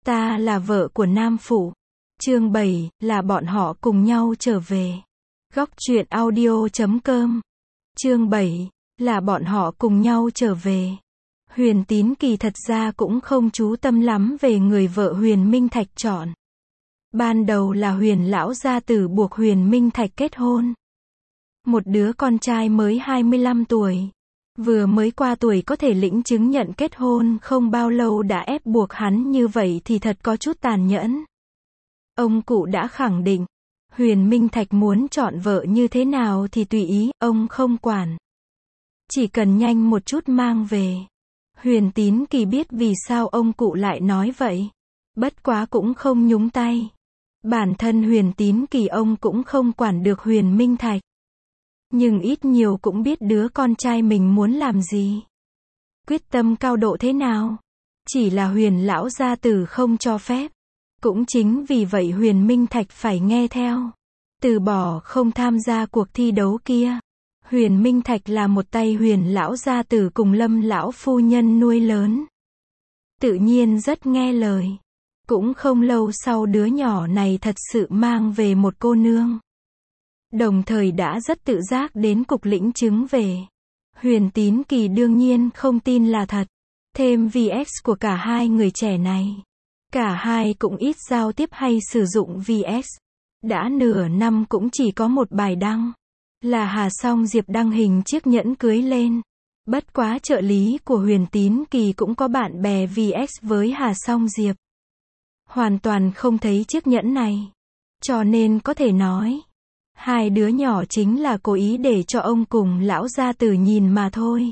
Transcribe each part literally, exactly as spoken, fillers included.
Ta là vợ của Nam Phụ. Chương bảy, là bọn họ cùng nhau trở về. Góc truyện audio chấm com. Chương bảy, là bọn họ cùng nhau trở về. Huyền Tín kỳ thật ra cũng không chú tâm lắm về người vợ Huyền Minh Thạch chọn. Ban đầu là Huyền lão gia tử buộc Huyền Minh Thạch kết hôn. Một đứa con trai mới hai mươi lăm tuổi. Vừa mới qua tuổi có thể lĩnh chứng nhận kết hôn không bao lâu đã ép buộc hắn như vậy thì thật có chút tàn nhẫn. Ông cụ đã khẳng định, Huyền Minh Thạch muốn chọn vợ như thế nào thì tùy ý, ông không quản. Chỉ cần nhanh một chút mang về. Huyền Tín kỳ biết vì sao ông cụ lại nói vậy. Bất quá cũng không nhúng tay. Bản thân Huyền Tín kỳ ông cũng không quản được Huyền Minh Thạch. Nhưng ít nhiều cũng biết đứa con trai mình muốn làm gì. Quyết tâm cao độ thế nào. Chỉ là Huyền lão gia tử không cho phép. Cũng chính vì vậy Huyền Minh Thạch phải nghe theo. Từ bỏ không tham gia cuộc thi đấu kia. Huyền Minh Thạch là một tay Huyền lão gia tử cùng Lâm lão phu nhân nuôi lớn. Tự nhiên rất nghe lời. Cũng không lâu sau đứa nhỏ này thật sự mang về một cô nương. Đồng thời đã rất tự giác đến cục lĩnh chứng về. Huyền Tín kỳ đương nhiên không tin là thật. Thêm vê ét của cả hai người trẻ này. Cả hai cũng ít giao tiếp hay sử dụng vê ét. Đã nửa năm cũng chỉ có một bài đăng. Là Hà Song Diệp đăng hình chiếc nhẫn cưới lên. Bất quá trợ lý của Huyền Tín kỳ cũng có bạn bè vê ét với Hà Song Diệp. Hoàn toàn không thấy chiếc nhẫn này. Cho nên có thể nói. Hai đứa nhỏ chính là cố ý để cho ông cùng lão gia tử nhìn mà thôi.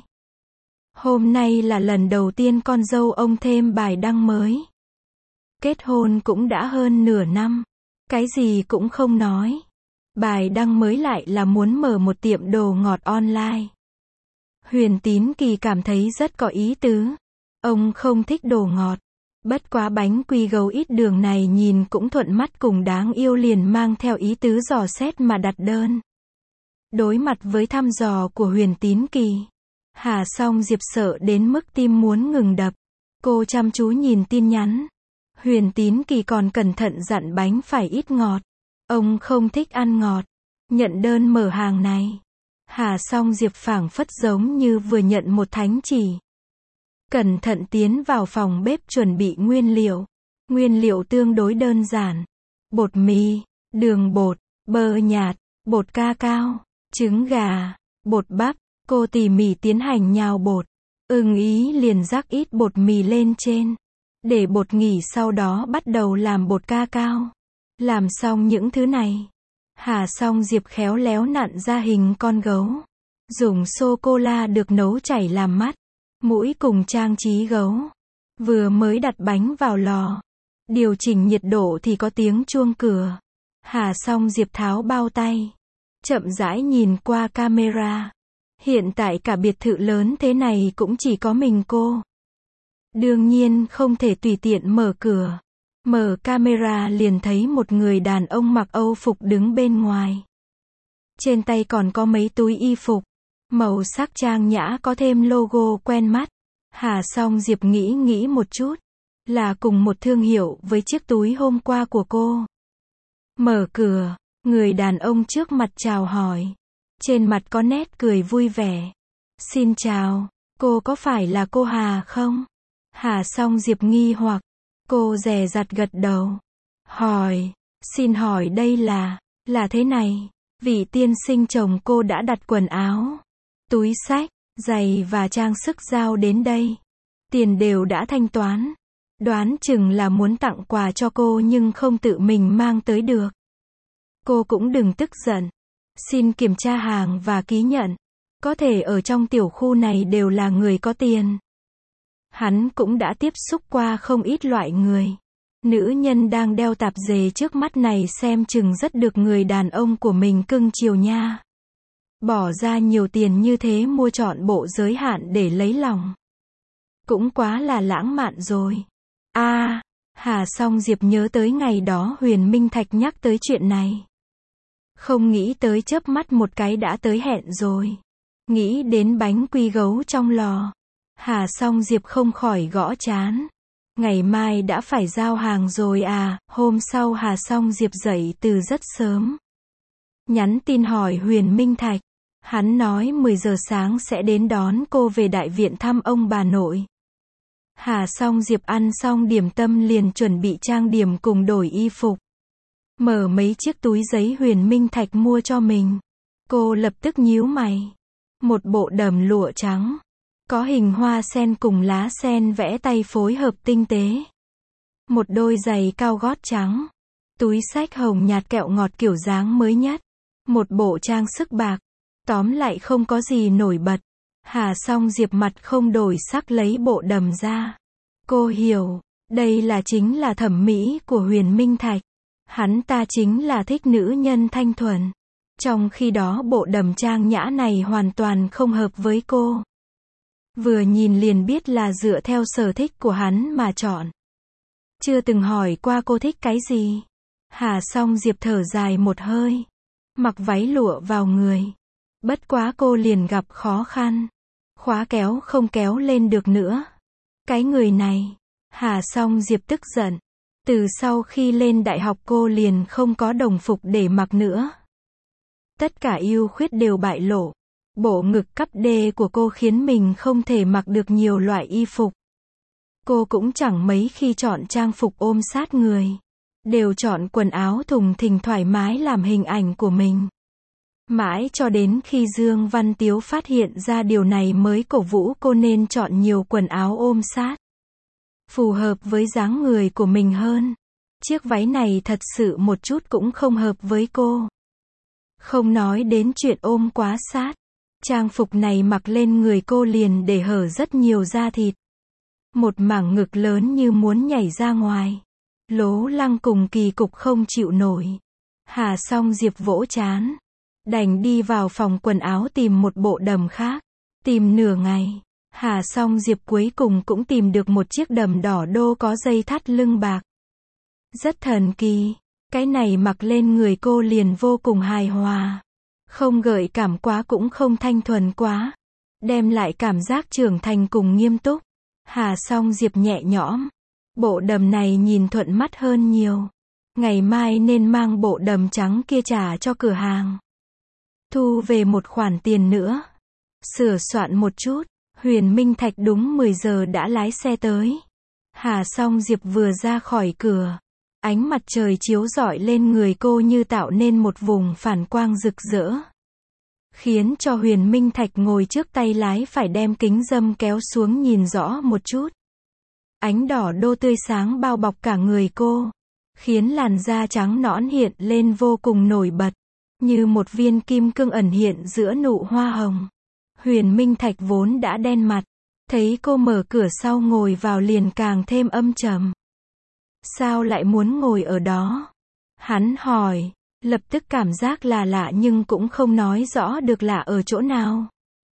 Hôm nay là lần đầu tiên con dâu ông thêm bài đăng mới. Kết hôn cũng đã hơn nửa năm. Cái gì cũng không nói. Bài đăng mới lại là muốn mở một tiệm đồ ngọt online. Huyền Tín kỳ cảm thấy rất có ý tứ. Ông không thích đồ ngọt. Bất quá bánh quy gấu ít đường này nhìn cũng thuận mắt cùng đáng yêu liền mang theo ý tứ dò xét mà đặt đơn. Đối mặt với thăm dò của Huyền Tín kỳ. Hà Song Diệp sợ đến mức tim muốn ngừng đập. Cô chăm chú nhìn tin nhắn. Huyền Tín kỳ còn cẩn thận dặn bánh phải ít ngọt. Ông không thích ăn ngọt. Nhận đơn mở hàng này. Hà Song Diệp phảng phất giống như vừa nhận một thánh chỉ. Cẩn thận tiến vào phòng bếp chuẩn bị nguyên liệu. Nguyên liệu tương đối đơn giản. Bột mì, đường bột, bơ nhạt, bột ca cao, trứng gà, bột bắp. Cô tỉ mỉ tiến hành nhào bột. Ưng ý liền rắc ít bột mì lên trên. Để bột nghỉ sau đó bắt đầu làm bột ca cao. Làm xong những thứ này. Hà Song Diệp khéo léo nặn ra hình con gấu. Dùng sô-cô-la được nấu chảy làm mắt. Mũi cùng trang trí gấu. Vừa mới đặt bánh vào lò. Điều chỉnh nhiệt độ thì có tiếng chuông cửa. Hà Song Diệp tháo bao tay. Chậm rãi nhìn qua camera. Hiện tại cả biệt thự lớn thế này cũng chỉ có mình cô. Đương nhiên không thể tùy tiện mở cửa. Mở camera liền thấy một người đàn ông mặc Âu phục đứng bên ngoài. Trên tay còn có mấy túi y phục. Màu sắc trang nhã có thêm logo quen mắt. Hà Song Diệp nghĩ nghĩ một chút. Là cùng một thương hiệu với chiếc túi hôm qua của cô. Mở cửa. Người đàn ông trước mặt chào hỏi. Trên mặt có nét cười vui vẻ. Xin chào. Cô có phải là cô Hà không? Hà Song Diệp nghi hoặc. Cô dè dặt gật đầu. Hỏi. Xin hỏi đây là. Là thế này. Vị tiên sinh chồng cô đã đặt quần áo. Túi xách, giày và trang sức giao đến đây. Tiền đều đã thanh toán. Đoán chừng là muốn tặng quà cho cô nhưng không tự mình mang tới được. Cô cũng đừng tức giận. Xin kiểm tra hàng và ký nhận. Có thể ở trong tiểu khu này đều là người có tiền. Hắn cũng đã tiếp xúc qua không ít loại người. Nữ nhân đang đeo tạp dề trước mắt này xem chừng rất được người đàn ông của mình cưng chiều nha. Bỏ ra nhiều tiền như thế mua trọn bộ giới hạn để lấy lòng. Cũng quá là lãng mạn rồi. A, à, Hà Song Diệp nhớ tới ngày đó Huyền Minh Thạch nhắc tới chuyện này. Không nghĩ tới chớp mắt một cái đã tới hẹn rồi. Nghĩ đến bánh quy gấu trong lò. Hà Song Diệp không khỏi gõ trán. Ngày mai đã phải giao hàng rồi à? Hôm sau Hà Song Diệp dậy từ rất sớm. Nhắn tin hỏi Huyền Minh Thạch. Hắn nói mười giờ sáng sẽ đến đón cô về đại viện thăm ông bà nội. Hà Song Diệp ăn xong điểm tâm liền chuẩn bị trang điểm cùng đổi y phục. Mở mấy chiếc túi giấy Huyền Minh Thạch mua cho mình. Cô lập tức nhíu mày. Một bộ đầm lụa trắng. Có hình hoa sen cùng lá sen vẽ tay phối hợp tinh tế. Một đôi giày cao gót trắng. Túi xách hồng nhạt kẹo ngọt kiểu dáng mới nhất. Một bộ trang sức bạc. Tóm lại không có gì nổi bật. Hà Song Diệp mặt không đổi sắc lấy bộ đầm ra. Cô hiểu, đây là chính là thẩm mỹ của Huyền Minh Thạch. Hắn ta chính là thích nữ nhân thanh thuần. Trong khi đó bộ đầm trang nhã này hoàn toàn không hợp với cô. Vừa nhìn liền biết là dựa theo sở thích của hắn mà chọn. Chưa từng hỏi qua cô thích cái gì. Hà Song Diệp thở dài một hơi. Mặc váy lụa vào người. Bất quá cô liền gặp khó khăn. Khóa kéo không kéo lên được nữa. Cái người này. Hà Song Diệp tức giận. Từ sau khi lên đại học cô liền không có đồng phục để mặc nữa. Tất cả ưu khuyết đều bại lộ. Bộ ngực cấp D của cô khiến mình không thể mặc được nhiều loại y phục. Cô cũng chẳng mấy khi chọn trang phục ôm sát người. Đều chọn quần áo thùng thình thoải mái làm hình ảnh của mình. Mãi cho đến khi Dương Văn Tiếu phát hiện ra điều này mới cổ vũ cô nên chọn nhiều quần áo ôm sát. Phù hợp với dáng người của mình hơn. Chiếc váy này thật sự một chút cũng không hợp với cô. Không nói đến chuyện ôm quá sát. Trang phục này mặc lên người cô liền để hở rất nhiều da thịt. Một mảng ngực lớn như muốn nhảy ra ngoài. Lố lăng cùng kỳ cục không chịu nổi. Hà Song Diệp vỗ chán. Đành đi vào phòng quần áo tìm một bộ đầm khác. Tìm nửa ngày. Hà Song Diệp cuối cùng cũng tìm được một chiếc đầm đỏ đô có dây thắt lưng bạc. Rất thần kỳ. Cái này mặc lên người cô liền vô cùng hài hòa. Không gợi cảm quá cũng không thanh thuần quá. Đem lại cảm giác trưởng thành cùng nghiêm túc. Hà Song Diệp nhẹ nhõm. Bộ đầm này nhìn thuận mắt hơn nhiều. Ngày mai nên mang bộ đầm trắng kia trả cho cửa hàng. Thu về một khoản tiền nữa. Sửa soạn một chút. Huyền Minh Thạch đúng mười giờ đã lái xe tới. Hà Song Diệp vừa ra khỏi cửa. Ánh mặt trời chiếu rọi lên người cô như tạo nên một vùng phản quang rực rỡ. Khiến cho Huyền Minh Thạch ngồi trước tay lái phải đem kính râm kéo xuống nhìn rõ một chút. Ánh đỏ đô tươi sáng bao bọc cả người cô. Khiến làn da trắng nõn hiện lên vô cùng nổi bật. Như một viên kim cương ẩn hiện giữa nụ hoa hồng. Huyền Minh Thạch vốn đã đen mặt. Thấy cô mở cửa sau ngồi vào liền càng thêm âm trầm. Sao lại muốn ngồi ở đó? Hắn hỏi. Lập tức cảm giác là lạ nhưng cũng không nói rõ được lạ ở chỗ nào.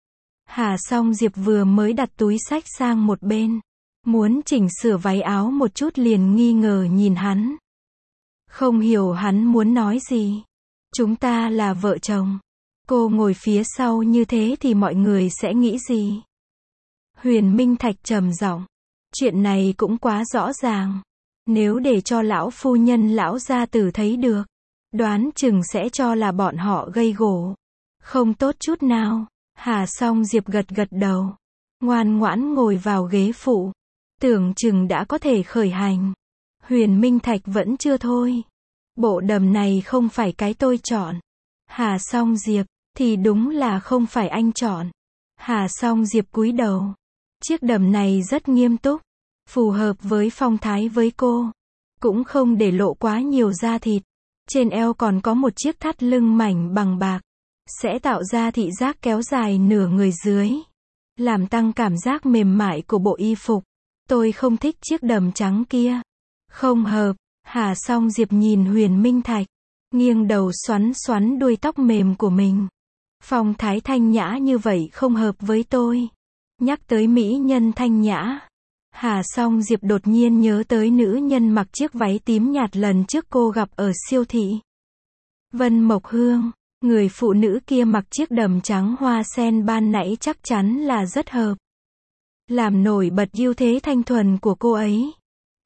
Hà Song Diệp vừa mới đặt túi xách sang một bên. Muốn chỉnh sửa váy áo một chút liền nghi ngờ nhìn hắn. Không hiểu hắn muốn nói gì. Chúng ta là vợ chồng. Cô ngồi phía sau như thế thì mọi người sẽ nghĩ gì? Huyền Minh Thạch trầm giọng. Chuyện này cũng quá rõ ràng. Nếu để cho lão phu nhân lão gia tử thấy được. Đoán chừng sẽ cho là bọn họ gây gổ. Không tốt chút nào. Hà Song Diệp gật gật đầu. Ngoan ngoãn ngồi vào ghế phụ. Tưởng chừng đã có thể khởi hành. Huyền Minh Thạch vẫn chưa thôi. Bộ đầm này không phải cái tôi chọn. Hà Song Diệp, thì đúng là không phải anh chọn. Hà Song Diệp cúi đầu. Chiếc đầm này rất nghiêm túc. Phù hợp với phong thái với cô. Cũng không để lộ quá nhiều da thịt. Trên eo còn có một chiếc thắt lưng mảnh bằng bạc. Sẽ tạo ra thị giác kéo dài nửa người dưới. Làm tăng cảm giác mềm mại của bộ y phục. Tôi không thích chiếc đầm trắng kia. Không hợp. Hà Song Diệp nhìn Huyền Minh Thạch. Nghiêng đầu xoắn xoắn đuôi tóc mềm của mình. Phong thái thanh nhã như vậy không hợp với tôi. Nhắc tới mỹ nhân thanh nhã. Hà Song Diệp đột nhiên nhớ tới nữ nhân mặc chiếc váy tím nhạt lần trước cô gặp ở siêu thị. Vân Mộc Hương. Người phụ nữ kia mặc chiếc đầm trắng hoa sen ban nãy chắc chắn là rất hợp. Làm nổi bật ưu thế thanh thuần của cô ấy.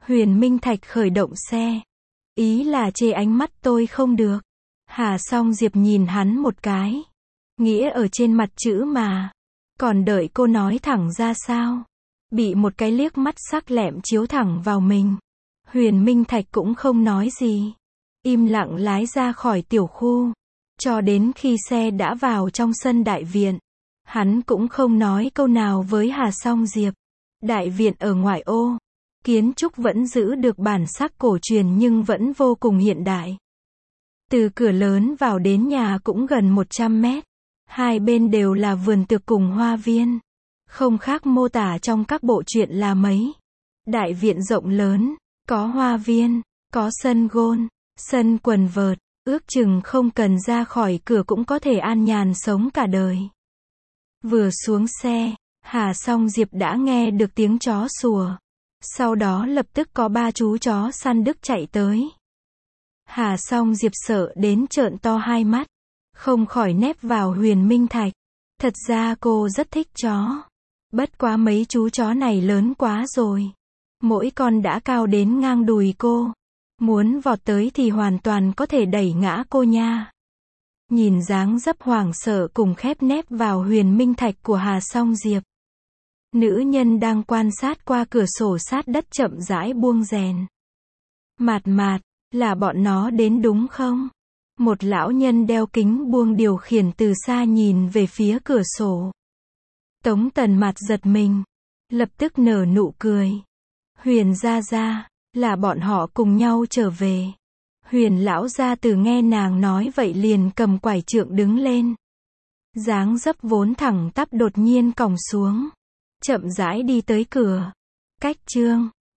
Huyền Minh Thạch khởi động xe. Ý là chê ánh mắt tôi không được. Hà Song Diệp nhìn hắn một cái. Nghĩa ở trên mặt chữ mà. Còn đợi cô nói thẳng ra sao? Bị một cái liếc mắt sắc lẹm chiếu thẳng vào mình. Huyền Minh Thạch cũng không nói gì. Im lặng lái ra khỏi tiểu khu. Cho đến khi xe đã vào trong sân đại viện. Hắn cũng không nói câu nào với Hà Song Diệp. Đại viện ở ngoại ô. Kiến trúc vẫn giữ được bản sắc cổ truyền nhưng vẫn vô cùng hiện đại. Từ cửa lớn vào đến nhà cũng gần một trăm mét. Hai bên đều là vườn tược cùng hoa viên. Không khác mô tả trong các bộ truyện là mấy. Đại viện rộng lớn, có hoa viên, có sân gôn, sân quần vợt, ước chừng không cần ra khỏi cửa cũng có thể an nhàn sống cả đời. Vừa xuống xe, Hà Song Diệp đã nghe được tiếng chó sủa. Sau đó lập tức có ba chú chó săn Đức chạy tới. Hà Song Diệp sợ đến trợn to hai mắt, không khỏi nép vào Huyền Minh Thạch. Thật ra cô rất thích chó. Bất quá mấy chú chó này lớn quá rồi. Mỗi con đã cao đến ngang đùi cô. Muốn vọt tới thì hoàn toàn có thể đẩy ngã cô nha. Nhìn dáng dấp hoảng sợ cùng khép nép vào Huyền Minh Thạch của Hà Song Diệp. Nữ nhân đang quan sát qua cửa sổ sát đất chậm rãi buông rèn. Mạt mạt, là bọn nó đến đúng không? Một lão nhân đeo kính buông điều khiển từ xa nhìn về phía cửa sổ. Tống Tần Mạt giật mình. Lập tức nở nụ cười. Huyền gia gia, là bọn họ cùng nhau trở về. Huyền lão gia từ nghe nàng nói vậy liền cầm quải trượng đứng lên. Dáng dấp vốn thẳng tắp đột nhiên còng xuống. Chậm rãi đi tới cửa. Cách chương